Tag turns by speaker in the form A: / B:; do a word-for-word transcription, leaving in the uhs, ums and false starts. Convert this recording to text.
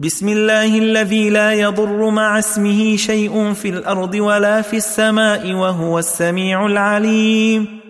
A: بسم الله الذي لا يضر مع اسمه شيء في الأرض ولا في السماء وهو السميع العليم.